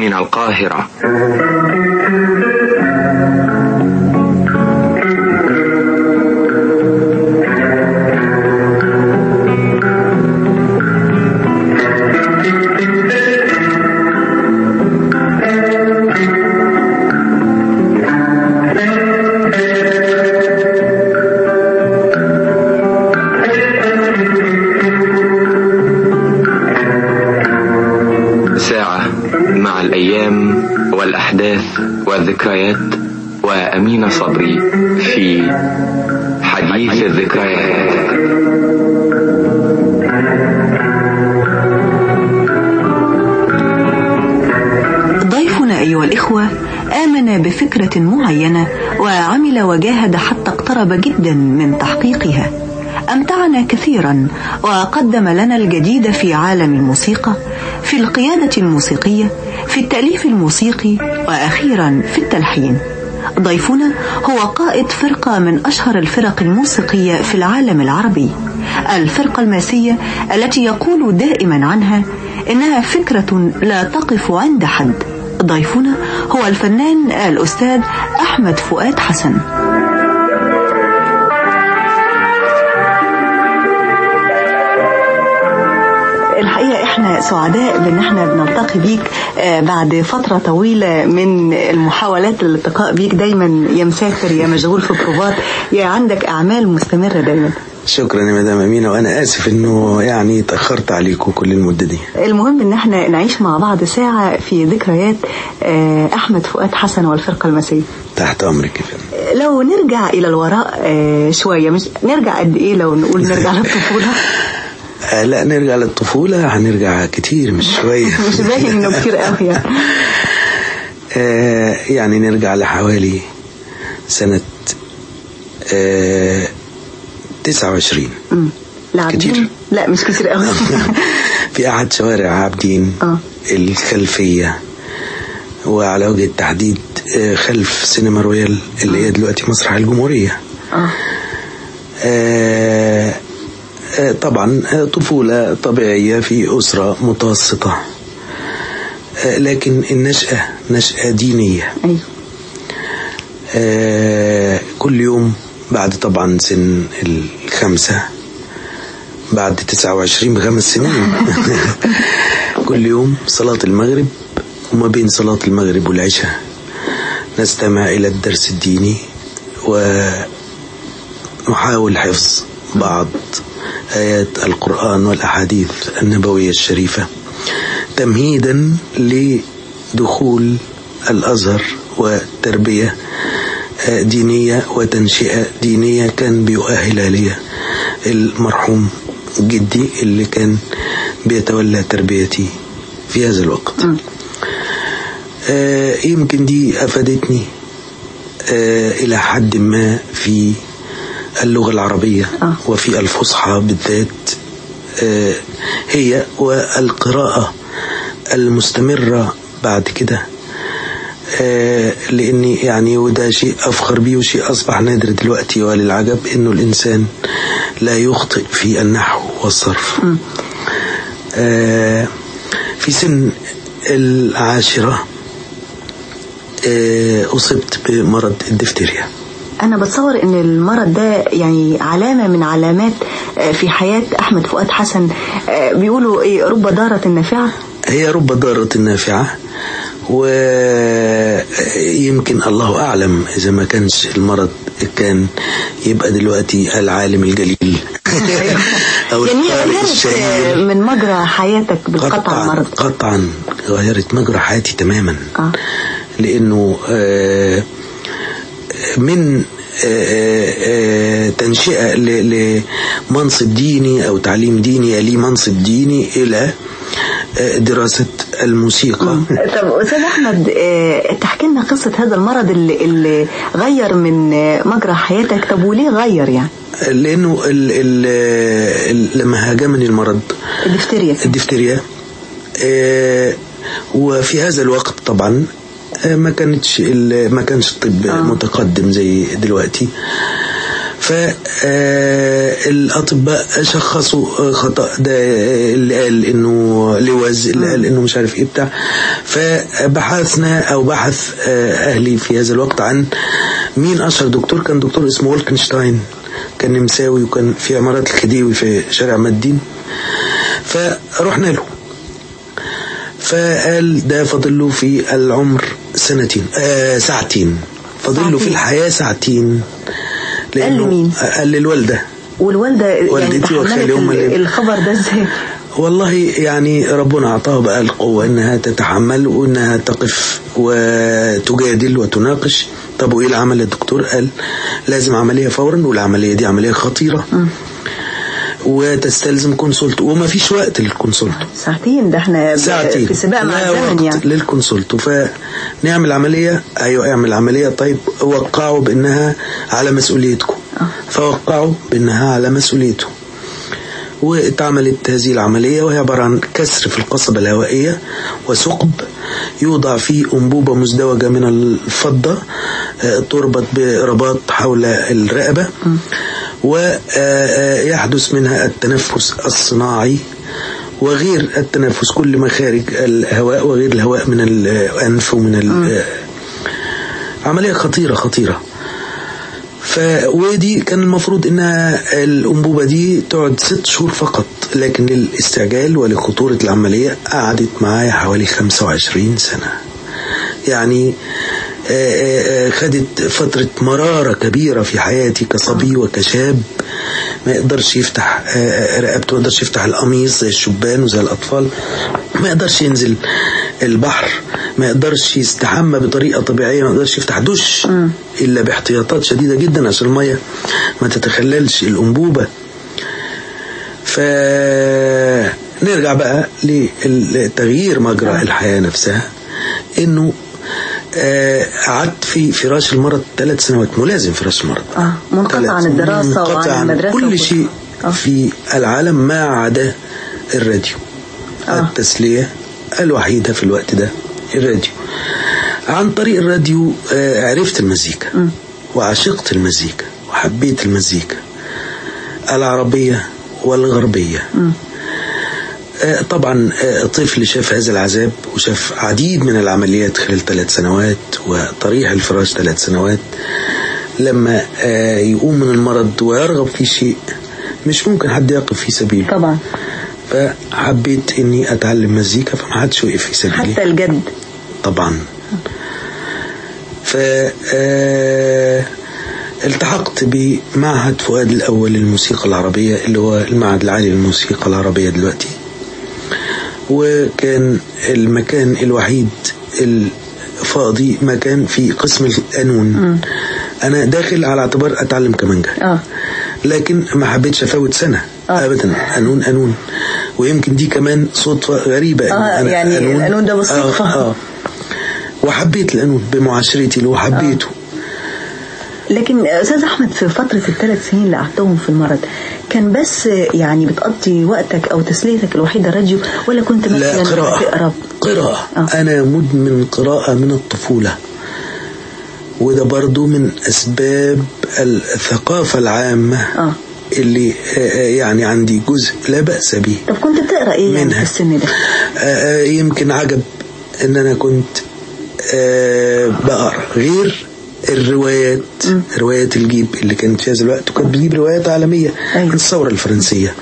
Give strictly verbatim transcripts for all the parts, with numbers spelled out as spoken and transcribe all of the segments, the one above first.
من القاهرة. مع الأيام والأحداث والذكريات، وأمين صبري في حديث الذكريات. ضيفنا أيها الإخوة آمن بفكرة معينة وعمل وجاهد حتى اقترب جدا من تحقيقها. أمتعنا كثيرا وقدم لنا الجديد في عالم الموسيقى، في القيادة الموسيقية، في التأليف الموسيقي، وأخيرا في التلحين. ضيفنا هو قائد فرقة من أشهر الفرق الموسيقية في العالم العربي، الفرقة الماسية، التي يقول دائما عنها إنها فكرة لا تقف عند حد. ضيفنا هو الفنان الأستاذ أحمد فؤاد حسن. الحقيقة احنا سعداء بان احنا بنلتقي بيك بعد فترة طويلة من المحاولات للالتقاء بيك. دايما يا مسافر يا مشغول في بروفات يا عندك اعمال مستمرة دايما. شكرا يا مدام أمينة، وانا اسف انه يعني تأخرت عليكم كل المدة دي. المهم ان احنا نعيش مع بعض ساعة في ذكريات احمد فؤاد حسن والفرقة الماسية. تحت امرك يا فندم. لو نرجع الى الوراء شوية، مش نرجع قد ايه، لو نقول نرجع للطفولة آه لا نرجع للطفولة، هنرجع كتير مش شوية مش باين انه كتير قوي يعني. آه يعني نرجع لحوالي سنة آه تسعة وعشرين. كتير؟ لا مش كتير قوي. في أحد شوارع عابدين آه. الخلفية، وعلى وجه التحديد آه خلف سينما رويال اللي هي دلوقتي مسرح الجمهورية. آه. آه طبعا طفولة طبيعية في أسرة متوسطة، لكن النشأة نشأة دينية. أيوة. كل يوم بعد طبعا سن الخمسة، بعد تسعة وعشرين بخمس سنين كل يوم صلاة المغرب، وما بين صلاة المغرب والعشاء نستمع إلى الدرس الديني ونحاول حفظ بعض آيات القرآن والأحاديث النبوية الشريفة تمهيدا لدخول الأزهر وتربية دينية وتنشئة دينية كان بيؤهلها لي المرحوم جدي اللي كان بيتولى تربيتي في هذا الوقت. آه يمكن دي أفادتني آه إلى حد ما في اللغة العربية آه. وفي الفصحى بالذات، آه هي والقراءة المستمرة بعد كده، آه لأني يعني وده شيء أفخر بيه وشيء أصبح نادر دلوقتي، وللعجب إنه الإنسان لا يخطئ في النحو والصرف. آه في سن العاشرة آه أصبت بمرض الدفتيريا. أنا بتصور إن المرض ده يعني علامة من علامات في حياة أحمد فؤاد حسن. بيقولوا إيه، رب ضارة نافعة. هي رب ضارة نافعة، ويمكن الله أعلم إذا ما كانش المرض كان يبقى دلوقتي العالم الجليل أو يعني غيرت من مجرى حياتك بالقطع المرض. قطعا غيرت مجرى حياتي تماما. آه. لأنه آه من تنشئة لمنصب ديني أو تعليم ديني لي منصب ديني إلى دراسة الموسيقى. طب أستاذ أحمد، تحكي لنا قصة هذا المرض اللي, اللي غير من مجرى حياتك. طب وليه غير يعني؟ لأنه ال ال لما هاجمني المرض الدفتيريا الدفتيريا وفي هذا الوقت طبعا ما كانتش ما كانش الطب آه. متقدم زي دلوقتي، فالأطباء شخصوا خطأ، ده اللي قال إنه لوز، اللي قال إنه مش عارف إيه بتاع. فبحثنا أو بحث أهلي في هذا الوقت عن مين أشهر دكتور. كان دكتور اسمه ولكنشتاين، كان نمساوي وكان في عمارات الخديوي في شارع مدين. فرحنا له، فقال ده فاضل له في العمر سنتين آه ساعتين، فاضل له في الحياة ساعتين. قال له مين؟ قال للوالدة. والوالدة يعني تحملت الخبر ده ازاي؟ والله يعني ربنا أعطاها بقى القوة إنها تتحمل وإنها تقف وتجادل وتناقش. طب وإيه العمل؟ الدكتور قال لازم عملية فورا، والعملية دي عملية خطيرة م. وتستلزم كونسولت، وما فيش وقت للكونسولت. ساعتين، ده احنا ساعتين في سباق مع الزمن يعني للكونسولت. فنعمل عملية. أيوة اعمل عملية. طيب وقعوا بأنها على مسؤوليتكم. أه. فوقعوا بأنها على مسؤوليته، واتعملت هذه العملية، وهي عبارة عن كسر في القصبة الهوائية وثقب يوضع فيه أنبوبة مزدوجة من الفضة تربط برباط حول الرقبة، ويحدث منها التنفس الصناعي وغير التنفس، كل مخارج الهواء وغير الهواء من الأنف ومن عملية خطيرة خطيرة. ف ودي كان المفروض انها الانبوبه دي تقعد ست شهور فقط، لكن للاستعجال ولخطوره العمليه قعدت معايا حوالي خمسة وعشرين سنة. يعني خدت فتره مراره كبيره في حياتي كصبي وكشاب، ما يقدرش يفتح رقبته، ما يقدرش يفتح القميص زي الشبان وزي الاطفال، ما يقدرش ينزل البحر، ما يقدرش يستحمى بطريقة طبيعية، ما يقدرش يفتح دوش م. إلا باحتياطات شديدة جدا عشان المية ما تتخللش الأنبوبة. فنرجع بقى لتغيير مجرى الحياة نفسها، إنه قعدت في فراش المرض ثلاث سنوات، ملازم فراش المرض، آه. منقطع عن الدراسة وعن المدرسة، كل شيء آه. في العالم ما عدا الراديو. آه. التسلية الوحيدة في الوقت ده الراديو. عن طريق الراديو عرفت المزيكا م. وعشقت المزيكا وحبيت المزيكا العربية والغربية. م. طبعا طفل شاف هذا العذاب وشاف عديد من العمليات خلال ثلاث سنوات وطريح الفراش ثلاث سنوات، لما يقوم من المرض ويرغب في شيء مش ممكن حد يقف في سبيله طبعا. فحبيت اني اتعلم مزيكا، فما حدش وقف في سبيلي حتى الجد طبعا. ف التحقت بمعهد فؤاد الأول للموسيقى العربية، اللي هو المعهد العالي للموسيقى العربية دلوقتي، وكان المكان الوحيد الفاضي مكان في قسم القانون. م. أنا داخل على اعتبار أتعلم كمانجا، آه. لكن ما حبيتش أفوت سنة آه. أبدا. قانون قانون، ويمكن دي كمان صدفة غريبة. آه أنا يعني القانون ده بالصدفة. آه آه. وحبيت القانون بمعاشرتي له وحبيته. آه. لكن أستاذ أحمد، في فترة الثلاث سنين اللي قعدتهم في المرض، كان بس يعني بتقضي وقتك أو تسليتك الوحيدة راديو، ولا كنت مثلا لا قراءة تقرأ؟ قراءة آه. أنا مدمن قراءة من الطفولة، وده برضو من أسباب الثقافة العامة آه. اللي يعني عندي جزء لا بأس به. طب كنت بتقرأ إيه يعني في السن ده؟ يمكن عجب إن أنا كنت بقرأ غير الروايات م. روايات الجيب اللي كانت في هذا الوقت، وكانت بتجيب روايات عالمية عن أيوة. الثورة الفرنسية،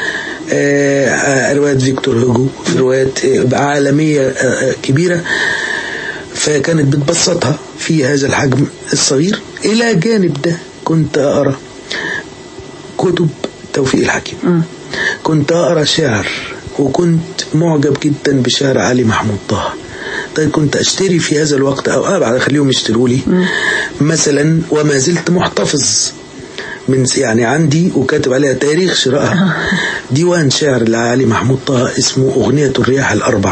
روايات فيكتور هوجو، في روايات عالمية كبيرة، فكانت بتبسطها في هذا الحجم الصغير. إلى جانب ده كنت أقرأ كتب توفيق الحكيم، م. كنت أقرأ شعر، وكنت معجب جدا بشعر علي محمود طه. طيب كنت أشتري في هذا الوقت أو أبعد أخليهم يشتروا لي مثلا، وما زلت محتفظ من يعني عندي وكاتب عليها تاريخ شرائها ديوان شعر لعلي محمود طه اسمه أغنية الرياح الأربع.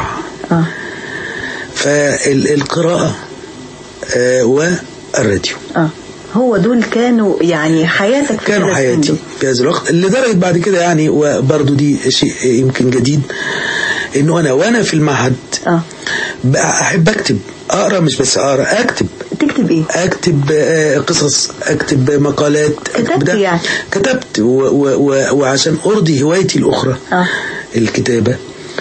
فالقراءة آه والراديو آه. هو دول كانوا يعني حياتك في كانوا حياتي في هذا الوقت، لدرجة بعد كده يعني، وبرضو دي شيء يمكن جديد، انه انا وانا في المعهد آه. بقى احب اكتب، اقرا مش بس اقرا، اكتب. تكتب ايه؟ اكتب قصص، اكتب مقالات. كتبت يعني؟ كتبت و و و وعشان ارضي هوايتي الاخرى آه. الكتابة.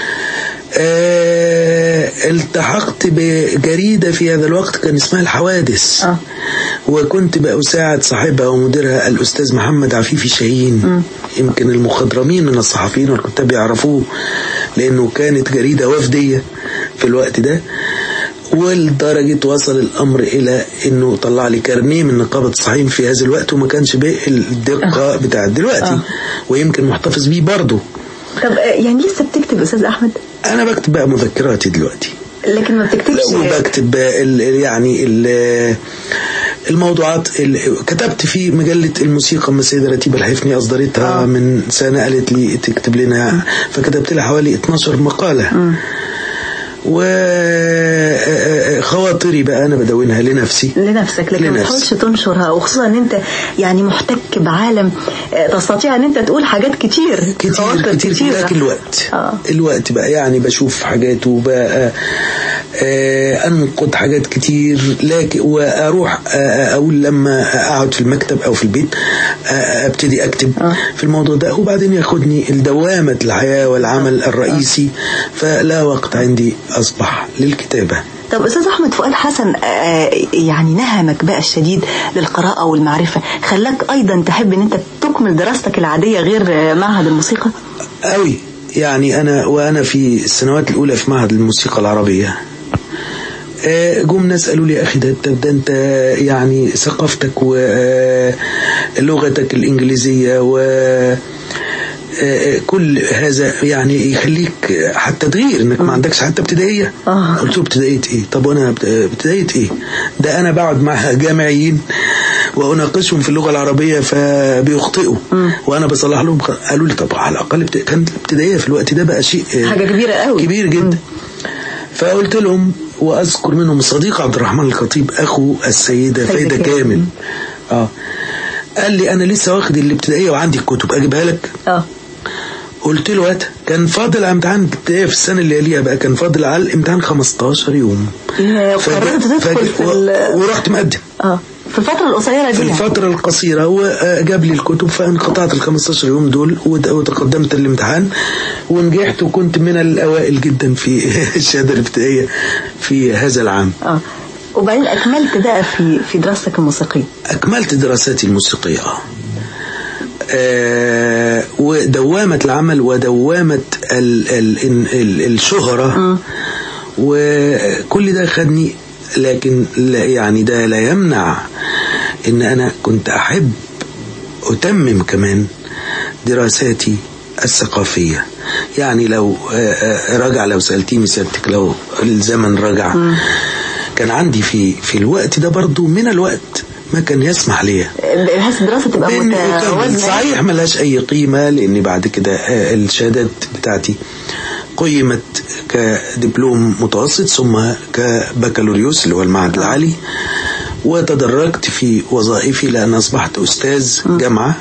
أه التحقت بجريدة في هذا الوقت كان اسمها الحوادث آه. وكنت بأساعد صاحبها ومديرها الأستاذ محمد عفيفي شاهين. م. يمكن المخضرمين من الصحفيين والكتاب يعرفوه لأنه كانت جريدة وفدية في الوقت ده، ولدرجة وصل الأمر إلى أنه طلع لي كارنيه من نقابة الصحفيين في هذا الوقت، وما كانش بالدقة آه. بتاعت دلوقتي آه. ويمكن محتفظ بيه برضه. طب يعني لسه بتكتب أستاذ أحمد؟ أنا بكتب بقى مذكراتي دلوقتي، لكن ما بتكتبش. وبكتب ال يعني ال الموضوعات. كتبت في مجلة الموسيقى من السيدة رتيبة الحفني، أصدرتها آه. من سنة، قالت لي تكتب لنا، فكتبت لها حوالي اتناشر مقالة. م. وخواطري بقى أنا بدونها لنفسي لنفسك، لكن ما تحاولش تنشرها، وخصوصا أن أنت يعني محتك بعالم تستطيع أن أنت تقول حاجات كتير كتير كتير, كتير لكن الوقت آه. الوقت بقى يعني بشوف حاجات وبقى أنقد حاجات كتير، لكن وأروح أقول لما أقعد في المكتب أو في البيت أبتدي أكتب آه. في الموضوع ده، وبعدين ياخدني الدوامة الحياة والعمل آه. الرئيسي، فلا وقت عندي أصبح للكتابة. طب أستاذ أحمد فؤاد حسن يعني نهمك بقى الشديد للقراءة والمعرفة خلاك أيضا تحب أن أنت تكمل دراستك العادية غير معهد الموسيقى؟ أوي يعني أنا وأنا في السنوات الأولى في معهد الموسيقى العربية جم ناس قالوا لي أخي ده, ده أنت يعني ثقافتك ولغتك الإنجليزية و كل هذا يعني يخليك حتى تغير انك ما عندكش حتى ابتدائيه. آه. قلت له ابتدائيه ايه؟ طب وانا ابتدائيه ايه؟ ده انا بقعد مع جامعيين واناقشهم في اللغه العربيه فبيخطئوا وانا بصلح لهم. قالوا لي طب على الاقل كانت الابتدائيه في الوقت ده بقى شيء حاجه كبيره قوي كبير جدا. مم. فقلت لهم، واذكر منهم الصديق عبد الرحمن الخطيب اخو السيده فايده كامل اه قال لي انا لسه واخد الابتدائيه وعندي الكتب اجيبها لك. اه قلت له هات. كان فاضل على امتحان الابتدائيه في السنه اللي يليها بقى، كان فاضل على الامتحان خمستاشر يوم. قررت تدخل في ورحت مقدم اه في الفتره القصيره دي، في الفتره القصيره، وجاب لي الكتب فانقطعت ال خمستاشر يوم دول وتقدمت الامتحان ونجحت، وكنت من الاوائل جدا في الشهاده الابتدائيه في هذا العام. اه وبعدين أكملت بقى في في دراستك الموسيقية؟ أكملت دراساتي الموسيقية آه. آه ودوامة العمل ودوامة ال ال ال الشهرة م. وكل ده خدني، لكن لا يعني ده لا يمنع إن أنا كنت أحب أتمم كمان دراساتي الثقافية. يعني لو آه رجع، لو سألتيني سيادتك لو الزمن رجع م. كان عندي في في الوقت ده برضو من الوقت ما كان يسمح لي بحيث الدراسة تبقى متوازنة. صحيح ما لهاش أي قيمة، لأني بعد كده الشهادات بتاعتي قيمت كدبلوم متوسط ثم كبكالوريوس اللي هو المعهد العالي، وتدرجت في وظائفي لأن أصبحت أستاذ جامعة.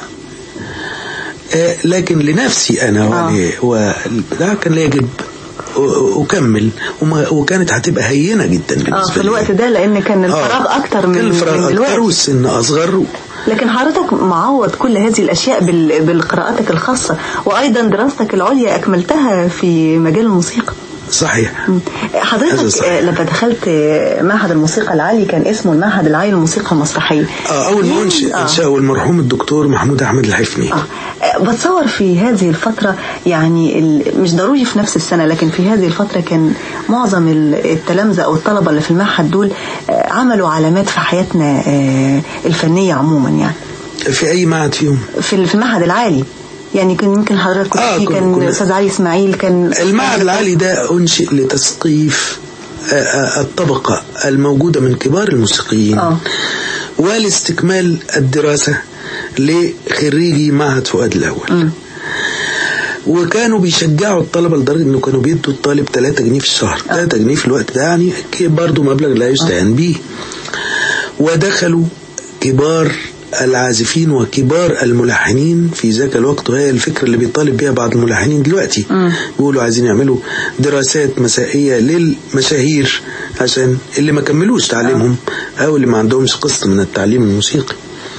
لكن لنفسي أنا آه. وده كان لي يجب أكمل، وكانت هتبقى هينة جدا بالنسبة لي في الوقت ده، لأن كان الفراغ آه. أكتر من, الفراغ من دلوقتي، والسن أصغر. لكن حضرتك معوض كل هذه الأشياء بالقراءاتك الخاصة، وأيضا دراستك العليا أكملتها في مجال الموسيقى. صحيح. حضرتك صحيح. لما دخلت معهد الموسيقى العالي كان اسمه المعهد العالي للموسيقى المسرحية. آه أول ما أنشأ آه. المرحوم الدكتور محمود أحمد الحفني. آه. بتصور في هذه الفترة يعني مش ضروري في نفس السنة، لكن في هذه الفترة كان معظم التلامذة أو الطلبة اللي في المعهد دول عملوا علامات في حياتنا الفنية عموما. يعني في أي معهد فيهم؟ في المعهد العالي. يعني كان يمكن حضرتك كنت آه فيه كان أستاذ علي إسماعيل. كان المعهد العالي ده أنشئ لتثقيف الطبقة الموجودة من كبار الموسيقيين آه. ولاستكمال الدراسة لخريجي معهد فؤاد الأول. م. وكانوا بيشجعوا الطلبة لدرجة انه كانوا بيدوا الطالب ثلاثة جنيه في الشهر. آه. ثلاثة جنيه في الوقت ده يعني برضو مبلغ لا يستهان به. ودخلوا كبار العازفين وكبار الملحنين في ذاك الوقت، وهي الفكرة اللي بيطالب بها بعض الملحنين دلوقتي. بيقولوا عايزين يعملوا دراسات مسائية للمشاهير عشان اللي ما كملوش تعليمهم أو اللي ما عندهمش قسط من التعليم الموسيقي.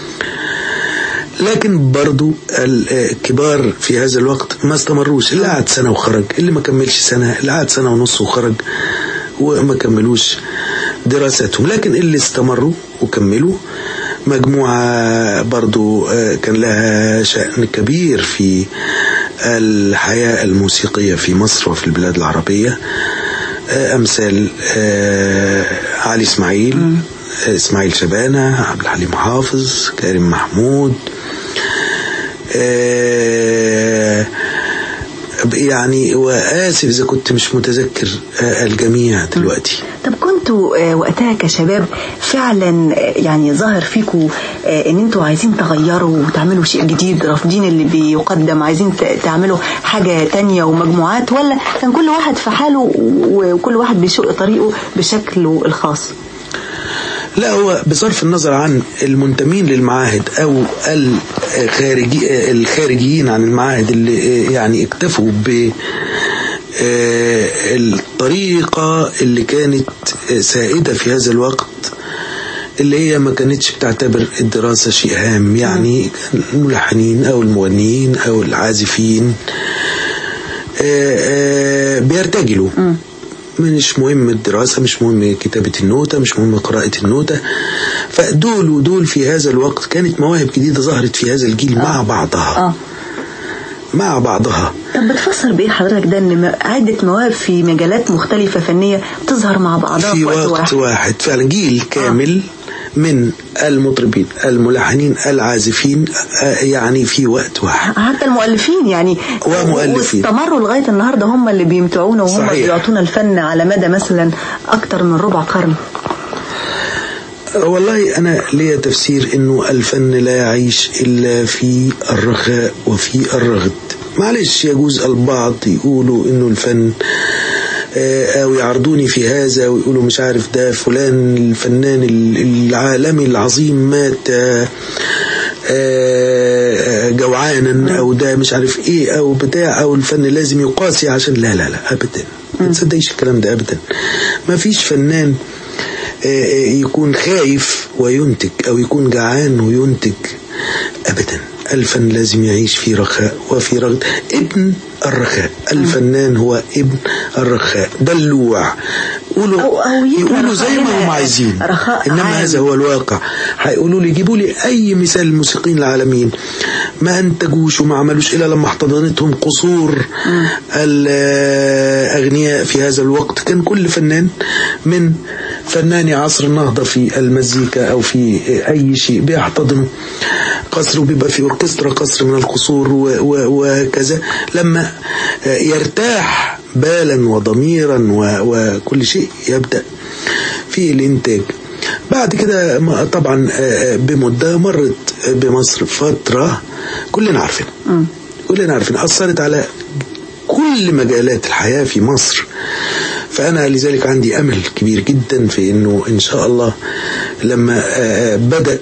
لكن برضو الكبار في هذا الوقت ما استمروش، اللي قعد سنة وخرج، اللي ما كملش سنة، اللي قعد سنة ونص وخرج وما كملوش دراساتهم. لكن اللي استمروا وكملوا مجموعة برضو كان لها شأن كبير في الحياة الموسيقية في مصر وفي البلاد العربية، أمثال علي إسماعيل، إسماعيل شبانة، عبد الحليم حافظ، كريم محمود، يعني وآسف إذا كنت مش متذكر الجميع دلوقتي. طب كنتوا وقتها كشباب فعلا يعني ظاهر فيكوا ان انتوا عايزين تغيروا وتعملوا شيء جديد، رافضين اللي بيقدم، عايزين تعملوا حاجة تانية ومجموعات، ولا كان كل واحد في حاله وكل واحد بيشق طريقه بشكله الخاص؟ لا، هو بصرف النظر عن المنتمين للمعاهد أو الخارجي الخارجيين عن المعاهد اللي يعني اكتفوا بالطريقة اللي كانت سائدة في هذا الوقت، اللي هي ما كانتش بتعتبر الدراسة شيء هام، يعني الملحنين أو المغنيين أو العازفين بيرتجلوا، مش مهم الدراسة، مش مهم كتابة النوتة، مش مهم قراءة النوتة. فدول ودول في هذا الوقت كانت مواهب جديدة ظهرت في هذا الجيل. آه. مع بعضها آه. مع بعضها. طب بتفسر بإيه حضرتك ده ان عدة مواهب في مجالات مختلفة فنية تظهر مع بعضها في وقت, وقت واحد. واحد فعلا جيل كامل آه. من المطربين، الملحنين، العازفين، يعني في وقت واحد. حتى المؤلفين يعني ومؤلفين واستمروا لغاية النهاردة، هم اللي بيمتعونا وهم اللي بيعطونا الفن على مدى مثلا أكتر من ربع قرن. والله أنا ليا تفسير إنه الفن لا يعيش إلا في الرخاء وفي الرغد. معلش يجوز البعض يقولوا إنه الفن أو يعرضوني في هذا ويقولوا مش عارف ده فلان الفنان العالمي العظيم مات جوعانا، أو ده مش عارف إيه أو بتاع، أو الفن لازم يقاسي عشان لا لا لا أبدا، ما تصدقيش الكلام ده أبدا. ما فيش فنان يكون خايف وينتج أو يكون جعان وينتج أبدا. الفن لازم يعيش في رخاء وفي رغد. ابن الرخاء، الفنان هو ابن الرخاء، دلوع، يقولوا يقولوا زي ما هم عايزين، إنما عام. هذا هو الواقع. هيقولوا لي جيبوا لي أي مثال الموسيقيين العالميين ما أنتجوش وما عملوش إلا لما احتضنتهم قصور الأغنياء في هذا الوقت. كان كل فنان من فناني عصر النهضة في المزيكا أو في أي شيء بيحتضنوا قصر، وبيبقى في أوركسترا قصر من القصور وكذا، لما يرتاح بالا وضميرا وكل شيء يبدأ في الإنتاج. بعد كده طبعا بمدة مرت بمصر فترة كلنا عارفين كلنا عارفين أثرت على كل مجالات الحياة في مصر. فأنا لذلك عندي أمل كبير جدا في أنه إن شاء الله لما بدأ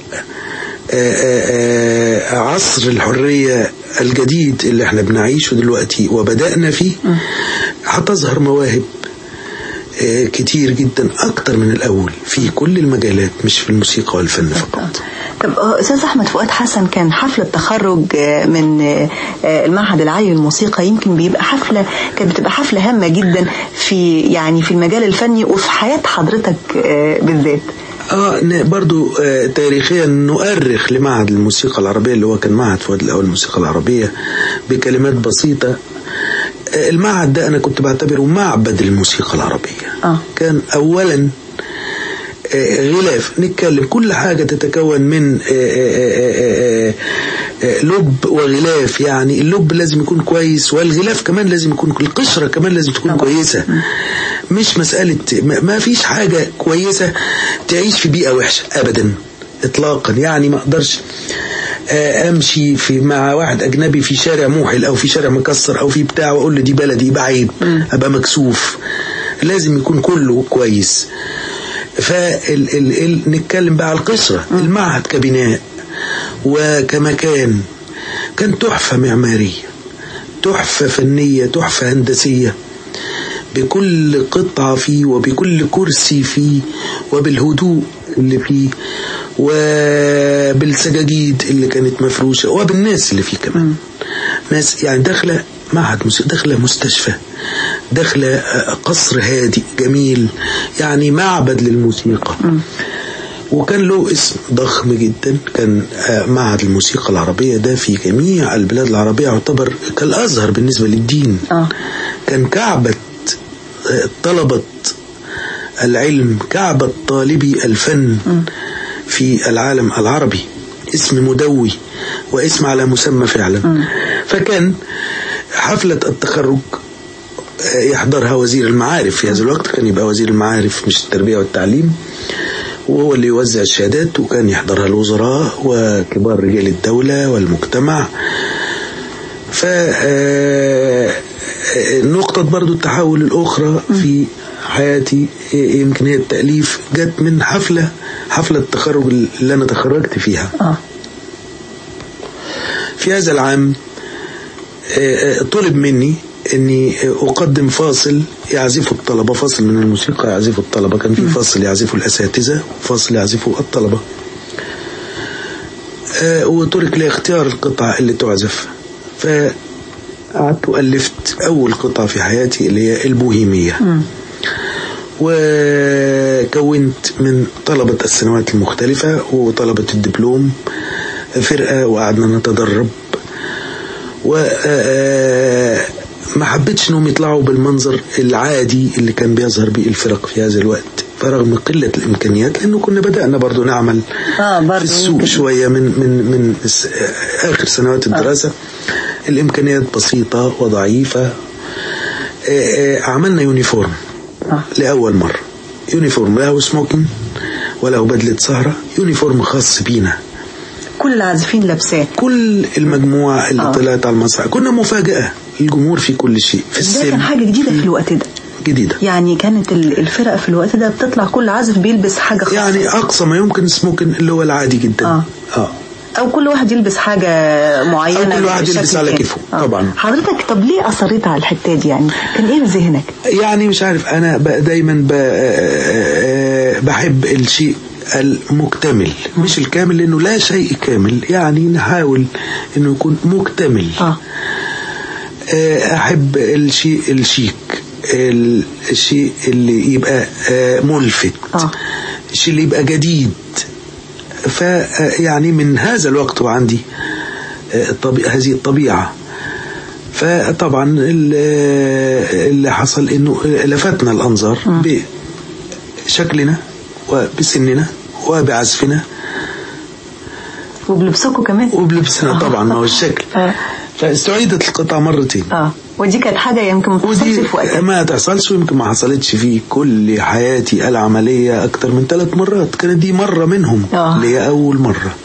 عصر الحرية الجديد اللي احنا بنعيشه دلوقتي وبدأنا فيه، هتظهر مواهب كتير جدا أكتر من الأول في كل المجالات، مش في الموسيقى والفن فقط. طب أستاذ أحمد فؤاد حسن، كان حفلة تخرج من المعهد العالي للموسيقى يمكن بيبقى حفلة كانت بتبقى حفلة هامة جدا في يعني في المجال الفني وفي حياة حضرتك بالذات. آه برضو آه تاريخيا نؤرخ لمعهد الموسيقى العربية اللي هو كان معهد فؤاد الأول الموسيقى العربية بكلمات بسيطة. آه المعهد ده أنا كنت بعتبره معبد الموسيقى العربية. آه. كان أولا آه غلاف، نتكلم كل حاجة تتكون من آه آه آه آه لب وغلاف، يعني اللب لازم يكون كويس والغلاف كمان لازم يكون، القشرة كمان لازم تكون كويسة. مش مسألة ما فيش حاجة كويسة تعيش في بيئة وحشة أبدا إطلاقا. يعني ما أقدرش أمشي في مع واحد أجنبي في شارع موحل أو في شارع مكسر أو في بتاع وأقول له دي بلدي، يبقى عيب، أبقى مكسوف. لازم يكون كله كويس. فنتكلم بقى على القشرة. المعهد كبناء وكمكان كان تحفة معمارية، تحفة فنية، تحفة هندسية، بكل قطعة فيه وبكل كرسي فيه وبالهدوء اللي فيه وبالسجاجيد اللي كانت مفروشة وبالناس اللي فيه كمان. ناس يعني داخلة معهد موسيقى، داخلة مستشفى، داخلة قصر هادئ جميل، يعني معبد للموسيقى. وكان له اسم ضخم جدا، كان معهد الموسيقى العربية ده في جميع البلاد العربية يعتبر كالأزهر بالنسبة للدين. كان كعبة طلبة العلم، كعبة طالبي الفن في العالم العربي، اسم مدوي واسم على مسمى فعلا. فكان حفلة التخرج يحضرها وزير المعارف في هذا الوقت، كان يبقى وزير المعارف مش التربية والتعليم، وهو اللي يوزع الشهادات، وكان يحضرها الوزراء وكبار رجال الدولة والمجتمع. فنقطة برضو التحول الأخرى في حياتي يمكن هي التأليف، جت من حفلة حفلة التخرج اللي أنا تخرجت فيها. آه. في هذا العام طلب مني أني أقدم فاصل يعزفه الطلبة، فاصل من الموسيقى يعزفه الطلبة، كان في فاصل يعزفه الأساتذة وفاصل يعزفه الطلبة، وترك لي اختيار القطعة اللي تعزف. فقعدت وألفت أول قطعة في حياتي اللي هي البوهيمية. م. وكونت من طلبة السنوات المختلفة وطلبة الدبلوم فرقة، وقعدنا نتدرب، وما حبيتش انهم يطلعوا بالمنظر العادي اللي كان بيظهر به الفرق في هذا الوقت، فرغم قلة الإمكانيات، لأنه كنا بدأنا برضو نعمل آه في السوق يمكن. شوية من من من آخر سنوات الدراسة. آه. الإمكانيات بسيطة وضعيفة. عملنا يونيفورم آه. لأول مرة، يونيفورم له سموكين وله بدلة سهرة، يونيفورم خاص بينا، كل العازفين لابساه، كل المجموعة اللي آه. طلعت على المسرح. كنا مفاجأة الجمهور في كل شيء. في السن ده كان حاجة جديدة في الوقت ده، جديدة يعني كانت الفرقة في الوقت ده بتطلع كل عازف بيلبس حاجة خاصة، يعني أقصى ما يمكن سموكين اللي هو العادي جدا. آه. آه. أو كل واحد يلبس حاجة معينة، أو كل واحد يلبس على كيفه. آه. طبعا. حضرتك طب ليه أصريت على الحتة دي؟ يعني كان إيه في ذهنك؟ يعني مش عارف، أنا دايما بحب الشيء المكتمل مش الكامل، لأنه لا شيء كامل، يعني نحاول أنه يكون مكتمل. آه. أحب الشيء الشيك، الشيء اللي يبقى ملفت. آه. الشيء اللي يبقى جديد. فيعني من هذا الوقت وعندي هذه الطبيعة. فطبعا اللي حصل انه لفتنا الانظار بشكلنا وبسننا وبعزفنا وبلبسكم كمان وبلبسنا. طبعا ما هو الشكل. فاستعيدت القطعة مرتين. اه ودي كانت حاجة يمكن ما تحصلش في وقتها، ما تحصلش ويمكن ما حصلتش في كل حياتي العملية أكتر من ثلاث مرات، كانت دي مرة منهم آه. اللي هي أول مرة.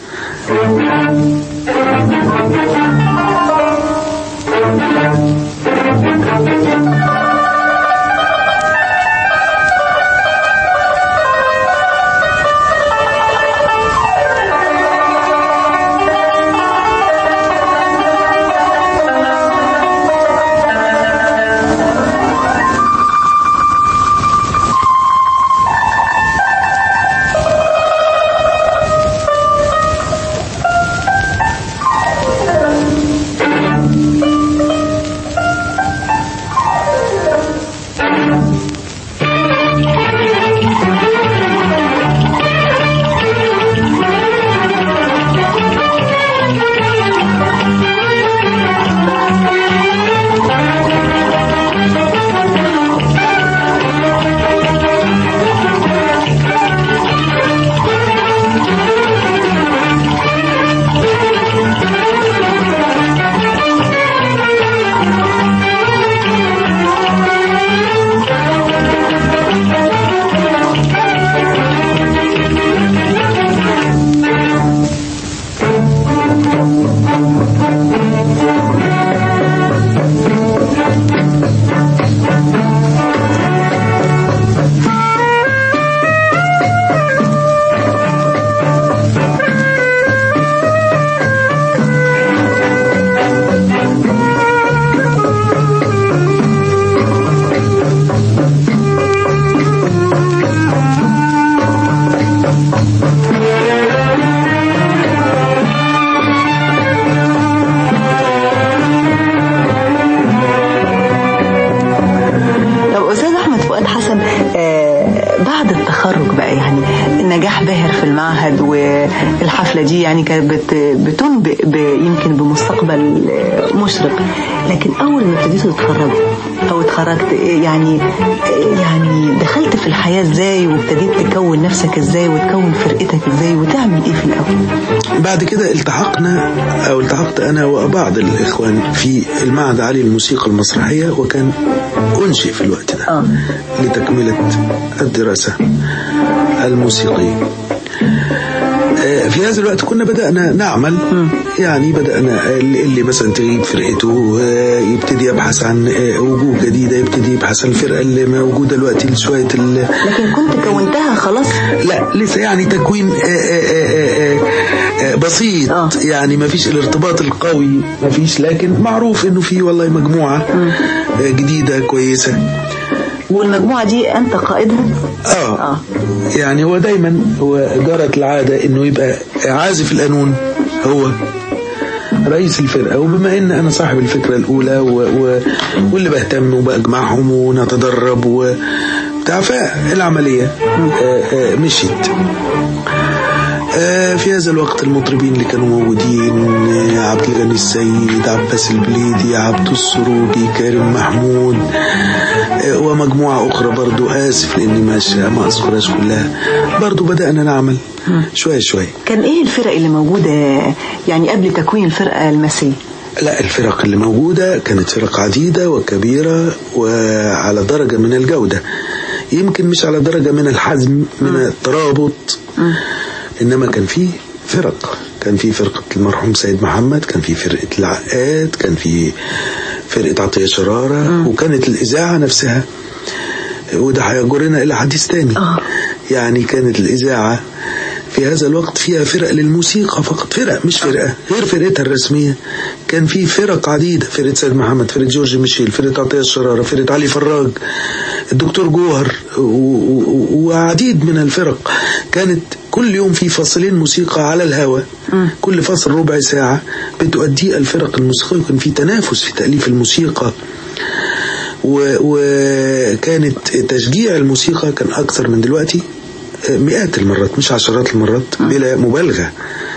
التفوق بقى، يعني النجاح باهر في المعهد، والحفلة دي يعني كانت بتنبئ يمكن بمستقبل مشرق. لكن أول ما ابتديتوا تتخرجوا أو اتخرجت، يعني يعني دخلت في الحياة ازاي، وابتديت تكون نفسك ازاي، وتكون فرقتك ازاي، وتعمل ايه في الأول؟ بعد كده التحقنا أو التحقت أنا وبعض الإخوان في المعهد العالي للموسيقى المسرحية، وكان أنشئ في الوقت ده آه. لتكملة الدراسة الموسيقية. في هذا الوقت كنا بدأنا نعمل، يعني بدأنا اللي مثلا تغيب فرقته يبتدي يبحث عن وجوه جديدة، يبتدي يبحث عن الفرقة اللي موجودة دلوقتي لشوية. لكن كنت كونتها خلاص؟ لا لسه، يعني تكوين بسيط آه. يعني ما فيش الارتباط القوي، ما فيش، لكن معروف انه في والله مجموعة جديدة كويسة. والمجموعة دي أنت قائدها؟ آه. آه يعني هو دايما هو جرت العادة إنه يبقى عازف القانون هو رئيس الفرقة، وبما إن أنا صاحب الفكرة الأولى و... و... واللي بهتم وبأجمعهم ونتدرب وبتاع، فالعملية آه آه مشيت. آه في هذا الوقت المطربين اللي كانوا موجودين آه عبد الغني السيد، عباس البليدي، عبد السروجي، كريم محمود، آه ومجموعة أخرى برضو، آسف لأني ماشي ما أذكرهاش كلها. برضو بدأنا نعمل شوية شوية. كان إيه الفرق اللي موجودة يعني قبل تكوين الفرقة المسية؟ لا، الفرق اللي موجودة كانت فرق عديدة وكبيرة وعلى درجة من الجودة، يمكن مش على درجة من الحزم من الترابط، إنما كان في فرق. كان في فرقة المرحوم سيد محمد، كان في فرقة العقاد، كان في فرقة عطية شرارة، م. وكانت الإذاعة نفسها، وده هيجرنا إلى حديث تاني. آه. يعني كانت الإذاعة في هذا الوقت فيها فرق للموسيقى فقط، فرق مش فرقة غير فرقتها الرسمية. كان في فرق عديدة، فرقة سيد محمد، فرقة جورج ميشيل، فرقة عطية الشرارة، فرقة علي فراج، الدكتور جوهر، وعديد من الفرق. كانت كل يوم في فصلين موسيقى على الهواء، كل فصل ربع ساعة بتؤدي الفرق الموسيقية، وكان في تنافس في تأليف الموسيقى، وكانت تشجيع الموسيقى كان أكثر من دلوقتي مئات المرات مش عشرات المرات بلا مبالغة.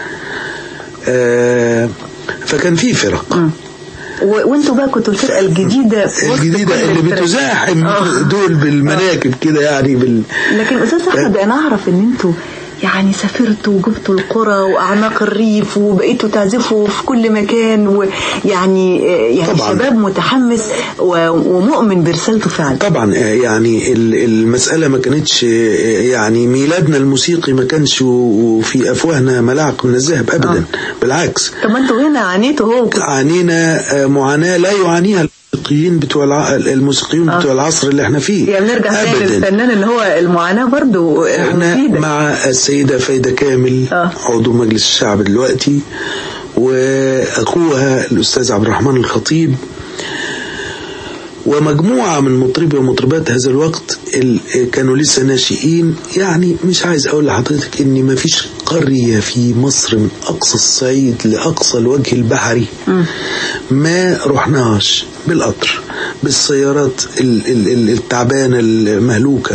فكان في فرق. وانتوا بقى كنتوا الفرقة الجديدة الجديدة اللي بتزاحم دول بالمناكب كده يعني بال... لكن أستاذ أحمد أنا أعرف أن انتوا يعني سافرتوا وجبتوا القرى وأعماق الريف وبقيتوا تعزفوا في كل مكان، ويعني يعني طبعاً شباب متحمس ومؤمن برسالته فعلا. طبعا يعني المسألة ما كانتش يعني ميلادنا الموسيقي ما كانش وفي أفواهنا ملاعق من الذهب أبدا. آه. بالعكس. طب انتوا هنا عانيتوا هو عانينا معاناة لا يعانيها الموسيقيين بتوع الع... الموسيقيين آه. بتوع العصر اللي احنا فيه. يعني نرجع تاني للفنان اللي هو المعاناة برضو احنا مفيدة. مع السيدة فايدة كامل آه. عضو مجلس الشعب دلوقتي، واخوها الاستاذ عبد الرحمن الخطيب، ومجموعة من مطربي ومطربات هذا الوقت كانوا لسه ناشئين. يعني مش عايز اقول لحضرتك ان ما فيش قرية في مصر من اقصى الصعيد لاقصى الوجه البحري م. ما رحناش بالقطر، بالسيارات التعبانة المهلوكة.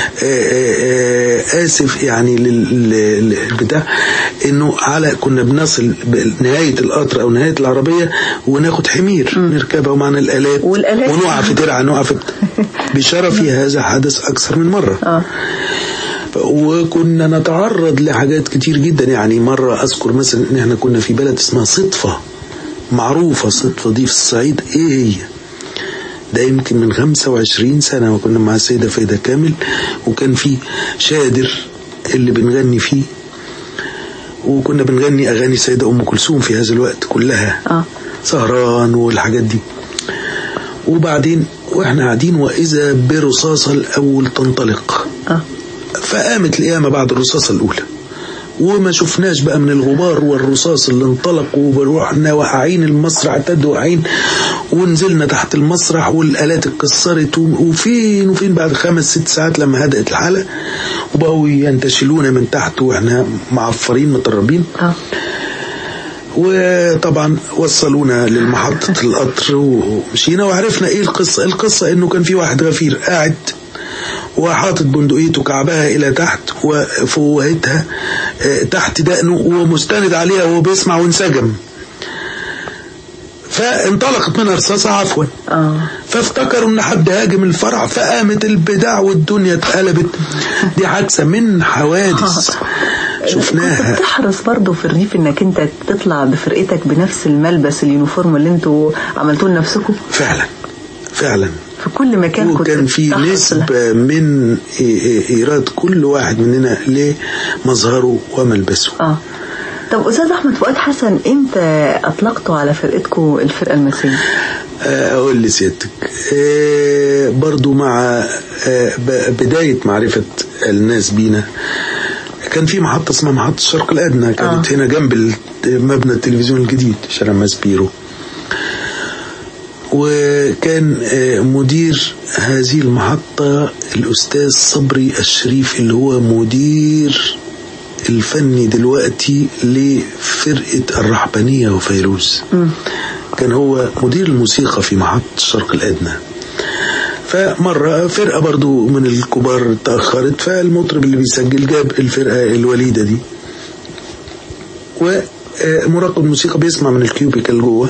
آسف يعني للبتاع انه على كنا بنصل نهاية القطر او نهاية العربية وناخد حمير م. نركبها ومعنا الالات ونقع في ترعة نقع في بشرفي. هذا حدث اكثر من مرة. آه. وكنا نتعرض لحاجات كتير جدا. يعني مرة اذكر مثلا ان احنا كنا في بلد اسمها صدفة، معروفة صدفة دي في الصعيد. ايه هي ده؟ يمكن من خمسة وعشرين سنة، وكنا مع السيدة فايدة كامل، وكان في شادر اللي بنغني فيه، وكنا بنغني اغاني السيدة ام كلثوم في هذا الوقت كلها. آه. سهران والحاجات دي. وبعدين واحنا قاعدين واذا برصاصة الاول تنطلق. آه. فقامت القيامة بعد الرصاصة الاولى، وما شفناش بقى من الغبار والرصاص اللي انطلق، وروحنا وقعين المسرح تد وقعين، ونزلنا تحت المسرح والآلات اتكسرت، وفين وفين بعد خمس ست ساعات لما هدأت الحالة وبقوا ينتشلونا من تحت واحنا معفرين مطربين. آه. وطبعا وصلونا للمحطة القطر ومشينا، وعرفنا ايه القصة. القصة انه كان في واحد غفير قاعد وحاطط بندقيته كعبها إلى تحت وفوهتها تحت دقنه ومستند عليها وهو بيسمع وانسجم، فانطلقت منها رصاصة عفوا. آه. فافتكروا ان حد هاجم الفرع، فقامت البدع والدنيا اتقلبت. دي حادثة من حوادث آه. شفناها. كنت بتحرص برضو في الريف انك انت تطلع بفرقتك بنفس الملبس اليونيفورم اللي انتوا عملتوه لنفسكم؟ فعلا فعلا في كل مكان. وكان في نسبة من إيراد كل واحد مننا لمظهره وملبسه. آه. طب أستاذ أحمد فؤاد حسن، امتى أطلقتوا على فرقتكم الفرقة المسية؟ أقول لسيادتك أه برضو مع أه بداية معرفة الناس بينا، كان في محطة اسمها محطة الشرق الأدنى، كانت آه. هنا جنب مبنى التلفزيون الجديد شارع ماسبيرو، وكان مدير هذه المحطة الأستاذ صبري الشريف اللي هو مدير الفني دلوقتي لفرقة الرحبانية وفيروز. م. كان هو مدير الموسيقى في محطة الشرق الأدنى. فمرة فرقة برضو من الكبار تأخرت، فالمطرب اللي بيسجل جاب الفرقة الوليدة دي، ومراقب الموسيقى بيسمع من الكيوبيكال جوه.